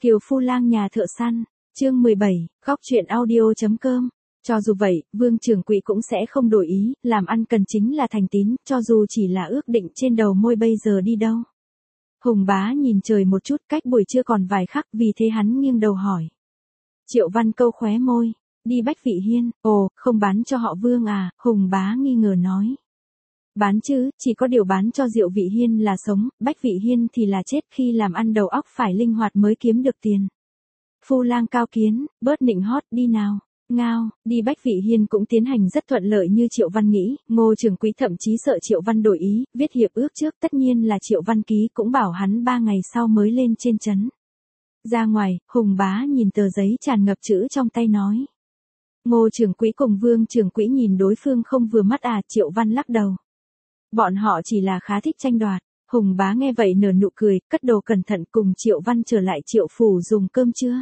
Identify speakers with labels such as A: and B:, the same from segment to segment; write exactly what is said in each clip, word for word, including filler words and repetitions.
A: Kiều Phu Lang nhà thợ săn, chương mười bảy, góc truyện audio.com. Cho dù vậy, Vương trưởng quỹ cũng sẽ không đổi ý, làm ăn cần chính là thành tín, cho dù chỉ là ước định trên đầu môi bây giờ đi đâu. Hùng Bá nhìn trời một chút, cách buổi trưa còn vài khắc, vì thế hắn nghiêng đầu hỏi. Triệu Văn câu khóe môi, đi Bách Vị Hiên, ồ, không bán cho họ Vương à, Hùng Bá nghi ngờ nói. Bán chứ, chỉ có điều bán cho Diệu Vị Hiên là sống, Bách Vị Hiên thì là chết, khi làm ăn đầu óc phải linh hoạt mới kiếm được tiền. Phu Lang cao kiến, bớt nịnh hót, đi nào. Ngao, đi Bách Vị Hiên cũng tiến hành rất thuận lợi như Triệu Văn nghĩ, Ngô trưởng quỹ thậm chí sợ Triệu Văn đổi ý, viết hiệp ước trước, tất nhiên là Triệu Văn ký, cũng bảo hắn ba ngày sau mới lên trên trấn. Ra ngoài, Hùng Bá nhìn tờ giấy tràn ngập chữ trong tay nói. Ngô trưởng quỹ cùng Vương trưởng quỹ nhìn đối phương không vừa mắt à, Triệu Văn lắc đầu. Bọn họ chỉ là khá thích tranh đoạt. Hùng Bá nghe vậy nở nụ cười, cất đồ cẩn thận cùng Triệu Văn trở lại Triệu phủ dùng cơm trưa.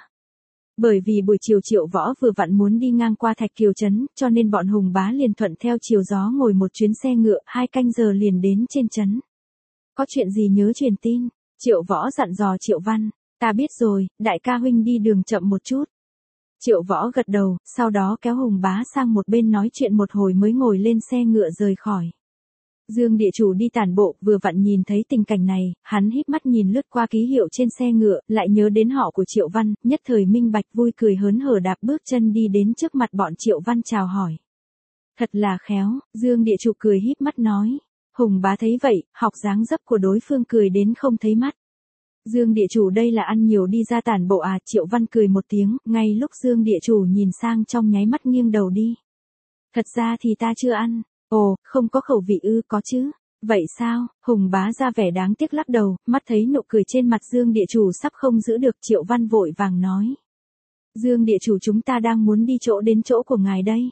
A: Bởi vì buổi chiều Triệu Võ vừa vặn muốn đi ngang qua Thạch Kiều trấn, cho nên bọn Hùng Bá liền thuận theo chiều gió ngồi một chuyến xe ngựa, hai canh giờ liền đến trên trấn. Có chuyện gì nhớ truyền tin, Triệu Võ dặn dò Triệu Văn, ta biết rồi, đại ca huynh đi đường chậm một chút. Triệu Võ gật đầu, sau đó kéo Hùng Bá sang một bên nói chuyện một hồi mới ngồi lên xe ngựa rời khỏi. Dương địa chủ đi tản bộ, vừa vặn nhìn thấy tình cảnh này, hắn híp mắt nhìn lướt qua ký hiệu trên xe ngựa, lại nhớ đến họ của Triệu Văn, nhất thời minh bạch vui cười hớn hở đạp bước chân đi đến trước mặt bọn Triệu Văn chào hỏi. Thật là khéo, Dương địa chủ cười híp mắt nói. Hùng Bá thấy vậy, học dáng dấp của đối phương cười đến không thấy mắt. Dương địa chủ đây là ăn nhiều đi ra tản bộ à, Triệu Văn cười một tiếng, ngay lúc Dương địa chủ nhìn sang trong nháy mắt nghiêng đầu đi. Thật ra thì ta chưa ăn. Ồ, không có khẩu vị ư, có chứ. Vậy sao? Hùng Bá ra vẻ đáng tiếc lắc đầu, mắt thấy nụ cười trên mặt Dương địa chủ sắp không giữ được, Triệu Văn vội vàng nói. Dương địa chủ, chúng ta đang muốn đi chỗ đến chỗ của ngài đây.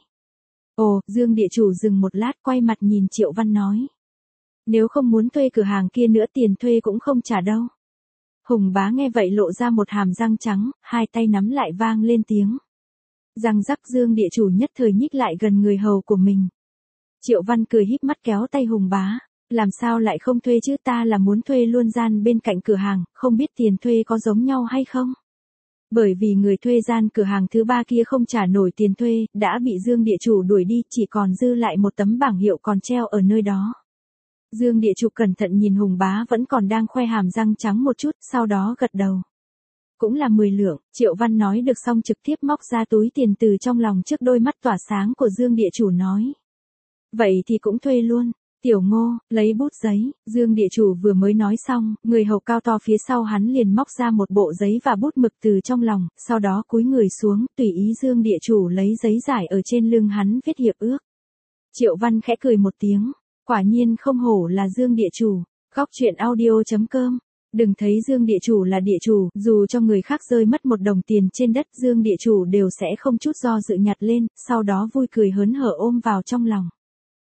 A: Ồ, Dương địa chủ dừng một lát, quay mặt nhìn Triệu Văn nói. Nếu không muốn thuê cửa hàng kia nữa, tiền thuê cũng không trả đâu. Hùng Bá nghe vậy lộ ra một hàm răng trắng, hai tay nắm lại vang lên tiếng. Răng rắc, Dương địa chủ nhất thời nhích lại gần người hầu của mình. Triệu Văn cười híp mắt kéo tay Hùng Bá, làm sao lại không thuê chứ, ta là muốn thuê luôn gian bên cạnh cửa hàng, không biết tiền thuê có giống nhau hay không? Bởi vì người thuê gian cửa hàng thứ ba kia không trả nổi tiền thuê, đã bị Dương địa chủ đuổi đi, chỉ còn dư lại một tấm bảng hiệu còn treo ở nơi đó. Dương địa chủ cẩn thận nhìn Hùng Bá vẫn còn đang khoe hàm răng trắng một chút, sau đó gật đầu. Cũng là mười lượng, Triệu Văn nói được xong trực tiếp móc ra túi tiền từ trong lòng, trước đôi mắt tỏa sáng của Dương địa chủ nói. Vậy thì cũng thuê luôn. Tiểu Ngô, lấy bút giấy, Dương địa chủ vừa mới nói xong, người hầu cao to phía sau hắn liền móc ra một bộ giấy và bút mực từ trong lòng, sau đó cúi người xuống, tùy ý Dương địa chủ lấy giấy giải ở trên lưng hắn viết hiệp ước. Triệu Văn khẽ cười một tiếng, quả nhiên không hổ là Dương địa chủ. Góc truyện audio.com. Đừng thấy Dương địa chủ là địa chủ, dù cho người khác rơi mất một đồng tiền trên đất, Dương địa chủ đều sẽ không chút do dự nhặt lên, sau đó vui cười hớn hở ôm vào trong lòng.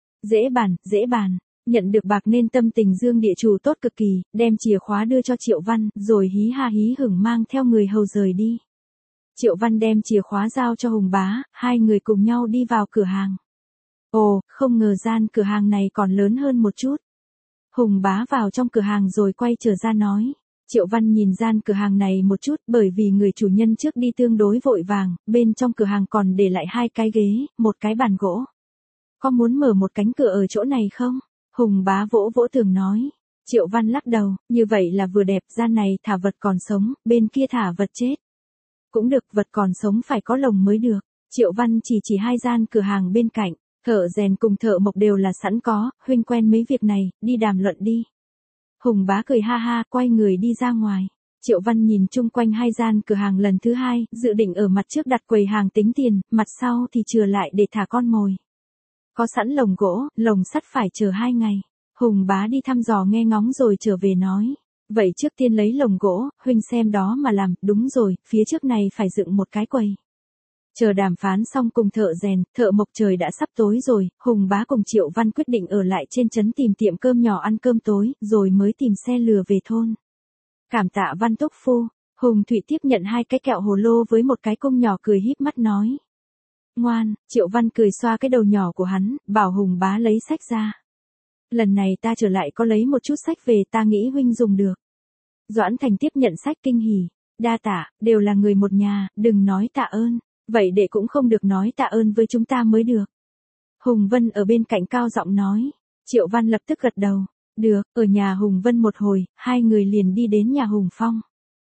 A: Dễ bàn, dễ bàn, nhận được bạc nên tâm tình Dương địa chủ tốt cực kỳ, đem chìa khóa đưa cho Triệu Văn, rồi hí ha hí hửng mang theo người hầu rời đi. Triệu Văn đem chìa khóa giao cho Hùng Bá, hai người cùng nhau đi vào cửa hàng. Ồ, không ngờ gian cửa hàng này còn lớn hơn một chút. Hùng Bá vào trong cửa hàng rồi quay trở ra nói. Triệu Văn nhìn gian cửa hàng này một chút, bởi vì người chủ nhân trước đi tương đối vội vàng, bên trong cửa hàng còn để lại hai cái ghế, một cái bàn gỗ. Có muốn mở một cánh cửa ở chỗ này không? Hùng Bá vỗ vỗ tường nói. Triệu Văn lắc đầu, như vậy là vừa đẹp, gian này thả vật còn sống, bên kia thả vật chết. Cũng được, vật còn sống phải có lồng mới được. Triệu Văn chỉ chỉ hai gian cửa hàng bên cạnh, thợ rèn cùng thợ mộc đều là sẵn có, huynh quen mấy việc này, đi đàm luận đi. Hùng Bá cười ha ha, quay người đi ra ngoài. Triệu Văn nhìn chung quanh hai gian cửa hàng lần thứ hai, dự định ở mặt trước đặt quầy hàng tính tiền, mặt sau thì chừa lại để thả con mồi. Có sẵn lồng gỗ, lồng sắt phải chờ hai ngày. Hùng Bá đi thăm dò nghe ngóng rồi trở về nói. Vậy trước tiên lấy lồng gỗ, huynh xem đó mà làm, đúng rồi, phía trước này phải dựng một cái quầy. Chờ đàm phán xong cùng thợ rèn, thợ mộc trời đã sắp tối rồi, Hùng Bá cùng Triệu Văn quyết định ở lại trên trấn tìm tiệm cơm nhỏ ăn cơm tối, rồi mới tìm xe lừa về thôn. Cảm tạ Văn Túc Phu, Hùng Thụy tiếp nhận hai cái kẹo hồ lô với một cái cung nhỏ cười híp mắt nói. Ngoan, Triệu Văn cười xoa cái đầu nhỏ của hắn, bảo Hùng Bá lấy sách ra. Lần này ta trở lại có lấy một chút sách về, ta nghĩ huynh dùng được. Doãn Thành tiếp nhận sách kinh hỉ. Đa tạ, đều là người một nhà, đừng nói tạ ơn. Vậy đệ cũng không được nói tạ ơn với chúng ta mới được. Hùng Vân ở bên cạnh cao giọng nói. Triệu Văn lập tức gật đầu. Được, ở nhà Hùng Vân một hồi, hai người liền đi đến nhà Hùng Phong.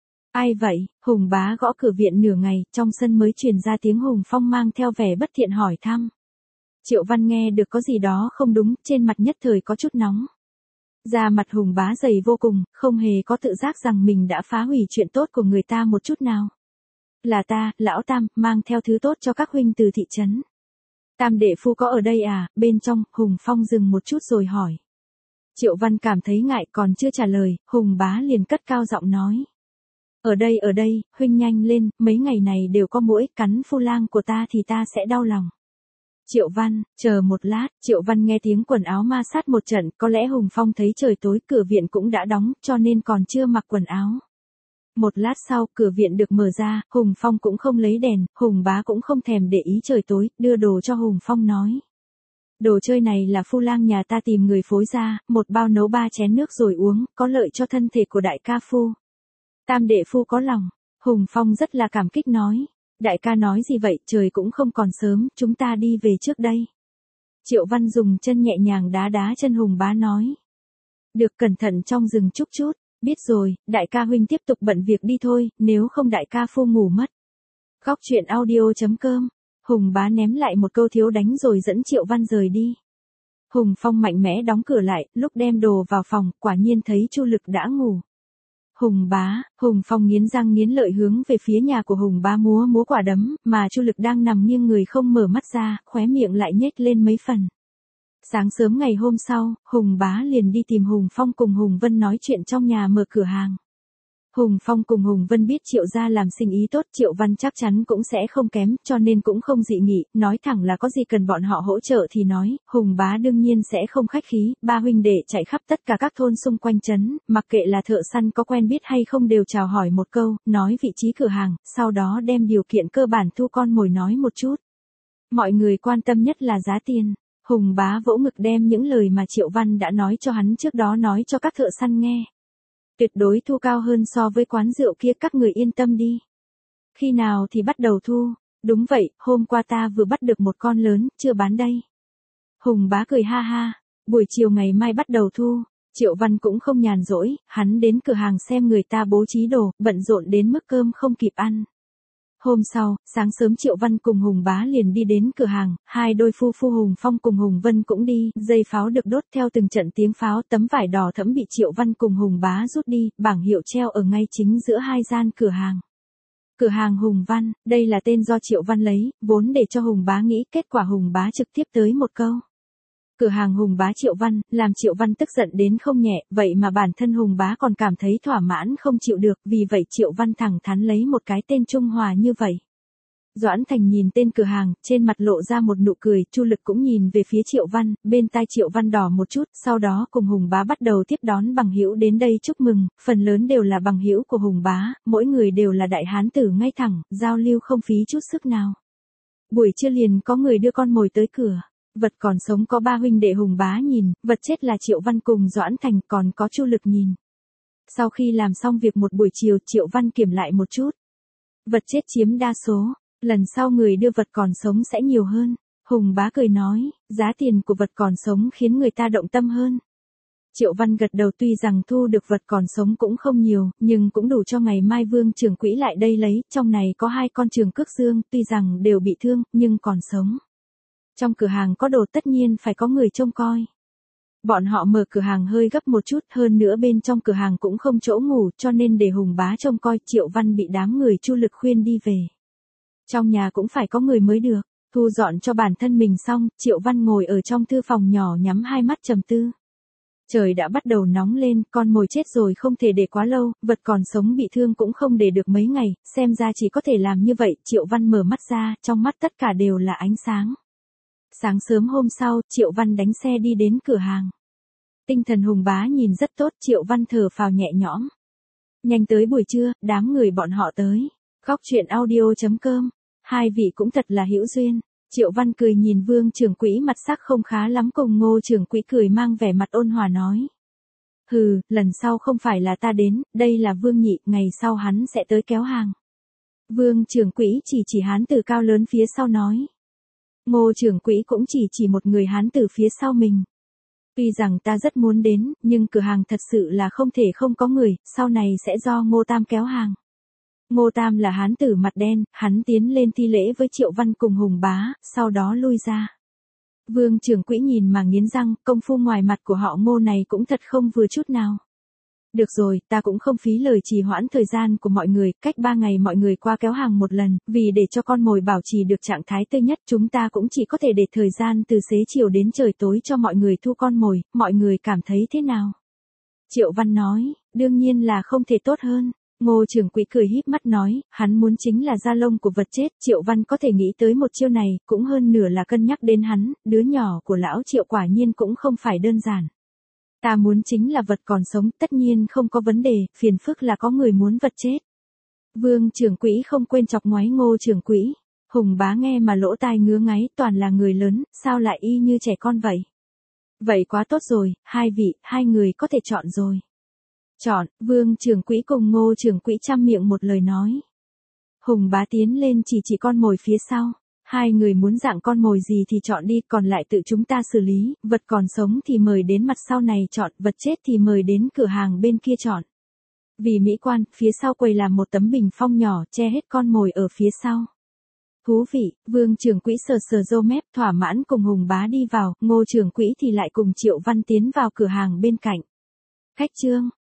A: Ai vậy? Hùng bá gõ cửa viện nửa ngày, trong sân mới truyền ra tiếng Hùng Phong mang theo vẻ bất thiện hỏi thăm. Triệu Văn nghe được có gì đó không đúng, trên mặt nhất thời có chút nóng. Da mặt Hùng bá dày vô cùng, không hề có tự giác rằng mình đã phá hủy chuyện tốt của người ta một chút nào. Là ta, lão Tam, mang theo thứ tốt cho các huynh từ thị trấn. Tam đệ phu có ở đây à? Bên trong, Hùng Phong dừng một chút rồi hỏi. Triệu Văn cảm thấy ngại còn chưa trả lời, Hùng bá liền cất cao giọng nói. Ở đây ở đây, huynh nhanh lên, mấy ngày này đều có muỗi cắn phu lang của ta thì ta sẽ đau lòng. Triệu Văn, chờ một lát, Triệu Văn nghe tiếng quần áo ma sát một trận, có lẽ Hùng Phong thấy trời tối, cửa viện cũng đã đóng, cho nên còn chưa mặc quần áo. Một lát sau, cửa viện được mở ra, Hùng Phong cũng không lấy đèn, Hùng bá cũng không thèm để ý trời tối, đưa đồ cho Hùng Phong nói. Đồ chơi này là phu lang nhà ta tìm người phối ra, một bao nấu ba chén nước rồi uống, có lợi cho thân thể của đại ca phu. Tam đệ phu có lòng, Hùng Phong rất là cảm kích nói. Đại ca nói gì vậy, trời cũng không còn sớm, chúng ta đi về trước đây. Triệu Văn dùng chân nhẹ nhàng đá đá chân Hùng bá nói. Được, cẩn thận trong rừng chút chút, biết rồi, đại ca huynh tiếp tục bận việc đi thôi, nếu không đại ca phu ngủ mất. Góc truyện audio chấm com, Hùng bá ném lại một câu thiếu đánh rồi dẫn Triệu Văn rời đi. Hùng Phong mạnh mẽ đóng cửa lại, lúc đem đồ vào phòng, quả nhiên thấy Chu Lực đã ngủ. Hùng bá, Hùng Phong nghiến răng nghiến lợi hướng về phía nhà của Hùng bá múa múa quả đấm, mà Chu Lực đang nằm nghiêng người không mở mắt ra, khóe miệng lại nhếch lên mấy phần. Sáng sớm ngày hôm sau, Hùng bá liền đi tìm Hùng Phong cùng Hùng Vân nói chuyện trong nhà mở cửa hàng. Hùng Phong cùng Hùng Vân biết Triệu gia làm sinh ý tốt, Triệu Văn chắc chắn cũng sẽ không kém, cho nên cũng không dị nghị, nói thẳng là có gì cần bọn họ hỗ trợ thì nói, Hùng bá đương nhiên sẽ không khách khí, ba huynh đệ chạy khắp tất cả các thôn xung quanh trấn, mặc kệ là thợ săn có quen biết hay không đều chào hỏi một câu, nói vị trí cửa hàng, sau đó đem điều kiện cơ bản thu con mồi nói một chút. Mọi người quan tâm nhất là giá tiền. Hùng bá vỗ ngực đem những lời mà Triệu Văn đã nói cho hắn trước đó nói cho các thợ săn nghe. Tuyệt đối thu cao hơn so với quán rượu kia, các người yên tâm đi. Khi nào thì bắt đầu thu? Đúng vậy, hôm qua ta vừa bắt được một con lớn, chưa bán đây. Hùng bá cười ha ha, buổi chiều ngày mai bắt đầu thu. Triệu Văn cũng không nhàn rỗi, hắn đến cửa hàng xem người ta bố trí đồ, bận rộn đến mức cơm không kịp ăn. Hôm sau, sáng sớm Triệu Văn cùng Hùng bá liền đi đến cửa hàng, hai đôi phu phu Hùng Phong cùng Hùng Vân cũng đi, dây pháo được đốt theo từng trận tiếng pháo, tấm vải đỏ thẫm bị Triệu Văn cùng Hùng bá rút đi, bảng hiệu treo ở ngay chính giữa hai gian cửa hàng. Cửa hàng Hùng Văn, đây là tên do Triệu Văn lấy, vốn để cho Hùng bá nghĩ, kết quả Hùng bá trực tiếp tới một câu. Cửa hàng Hùng bá Triệu Văn, làm Triệu Văn tức giận đến không nhẹ, vậy mà bản thân Hùng bá còn cảm thấy thỏa mãn không chịu được, vì vậy Triệu Văn thẳng thắn lấy một cái tên Trung Hòa như vậy. Doãn Thành nhìn tên cửa hàng, trên mặt lộ ra một nụ cười, Chu Lực cũng nhìn về phía Triệu Văn, bên tai Triệu Văn đỏ một chút, sau đó cùng Hùng bá bắt đầu tiếp đón bằng hữu đến đây chúc mừng, phần lớn đều là bằng hữu của Hùng bá, mỗi người đều là đại hán tử ngay thẳng, giao lưu không phí chút sức nào. Buổi trưa liền có người đưa con mồi tới cửa. Vật còn sống có ba huynh đệ Hùng bá nhìn, vật chết là Triệu Văn cùng Doãn Thành, còn có Chu Lực nhìn. Sau khi làm xong việc một buổi chiều, Triệu Văn kiểm lại một chút. Vật chết chiếm đa số, lần sau người đưa vật còn sống sẽ nhiều hơn. Hùng bá cười nói, giá tiền của vật còn sống khiến người ta động tâm hơn. Triệu Văn gật đầu, tuy rằng thu được vật còn sống cũng không nhiều, nhưng cũng đủ cho ngày mai Vương trưởng quỹ lại đây lấy, trong này có hai con trường cước dương, tuy rằng đều bị thương, nhưng còn sống. Trong cửa hàng có đồ tất nhiên phải có người trông coi. Bọn họ mở cửa hàng hơi gấp một chút, hơn nữa bên trong cửa hàng cũng không chỗ ngủ, cho nên để Hùng bá trông coi. Triệu Văn bị đám người Chu Lực khuyên đi về. Trong nhà cũng phải có người mới được. Thu dọn cho bản thân mình xong, Triệu Văn ngồi ở trong thư phòng nhỏ nhắm hai mắt trầm tư. Trời đã bắt đầu nóng lên, con mồi chết rồi không thể để quá lâu, vật còn sống bị thương cũng không để được mấy ngày, xem ra chỉ có thể làm như vậy. Triệu Văn mở mắt ra, trong mắt tất cả đều là ánh sáng. Sáng sớm hôm sau, Triệu Văn đánh xe đi đến cửa hàng. Tinh thần Hùng bá nhìn rất tốt, Triệu Văn thở phào nhẹ nhõm. Nhanh tới buổi trưa, đám người bọn họ tới. Góc truyện audio chấm com, hai vị cũng thật là hữu duyên. Triệu Văn cười nhìn Vương trưởng quỹ mặt sắc không khá lắm cùng Ngô trưởng quỹ cười mang vẻ mặt ôn hòa nói. Hừ, lần sau không phải là ta đến, đây là Vương Nhị, ngày sau hắn sẽ tới kéo hàng. Vương trưởng quỹ chỉ chỉ hán tử cao lớn phía sau nói. Ngô trưởng quỹ cũng chỉ chỉ một người hán tử phía sau mình. Tuy rằng ta rất muốn đến, nhưng cửa hàng thật sự là không thể không có người, sau này sẽ do Ngô Tam kéo hàng. Ngô Tam là hán tử mặt đen, hắn tiến lên thi lễ với Triệu Văn cùng Hùng Bá, sau đó lui ra. Vương trưởng quỹ nhìn mà nghiến răng, công phu ngoài mặt của họ Ngô này cũng thật không vừa chút nào. Được rồi, ta cũng không phí lời trì hoãn thời gian của mọi người, cách ba ngày mọi người qua kéo hàng một lần, vì để cho con mồi bảo trì được trạng thái tươi nhất, chúng ta cũng chỉ có thể để thời gian từ xế chiều đến trời tối cho mọi người thu con mồi, mọi người cảm thấy thế nào? Triệu Văn nói, đương nhiên là không thể tốt hơn. Ngô trưởng quỹ cười híp mắt nói, hắn muốn chính là da lông của vật chết, Triệu Văn có thể nghĩ tới một chiêu này, cũng hơn nửa là cân nhắc đến hắn, đứa nhỏ của lão Triệu quả nhiên cũng không phải đơn giản. Ta muốn chính là vật còn sống, tất nhiên không có vấn đề, phiền phức là có người muốn vật chết. Vương trưởng quỹ không quên chọc ngoáy Ngô trưởng quỹ. Hùng Bá nghe mà lỗ tai ngứa ngáy, toàn là người lớn, sao lại y như trẻ con vậy? Vậy quá tốt rồi, hai vị, hai người có thể chọn rồi. Chọn, Vương trưởng quỹ cùng Ngô trưởng quỹ chăm miệng một lời nói. Hùng Bá tiến lên chỉ chỉ con mồi phía sau. Hai người muốn dạng con mồi gì thì chọn đi, còn lại tự chúng ta xử lý, vật còn sống thì mời đến mặt sau này chọn, vật chết thì mời đến cửa hàng bên kia chọn. Vì mỹ quan, phía sau quầy làm một tấm bình phong nhỏ, che hết con mồi ở phía sau. Thú vị, Vương trưởng quỹ sờ sờ râu mép, thỏa mãn cùng Hùng Bá đi vào, Ngô trưởng quỹ thì lại cùng Triệu Văn tiến vào cửa hàng bên cạnh. Khách trương,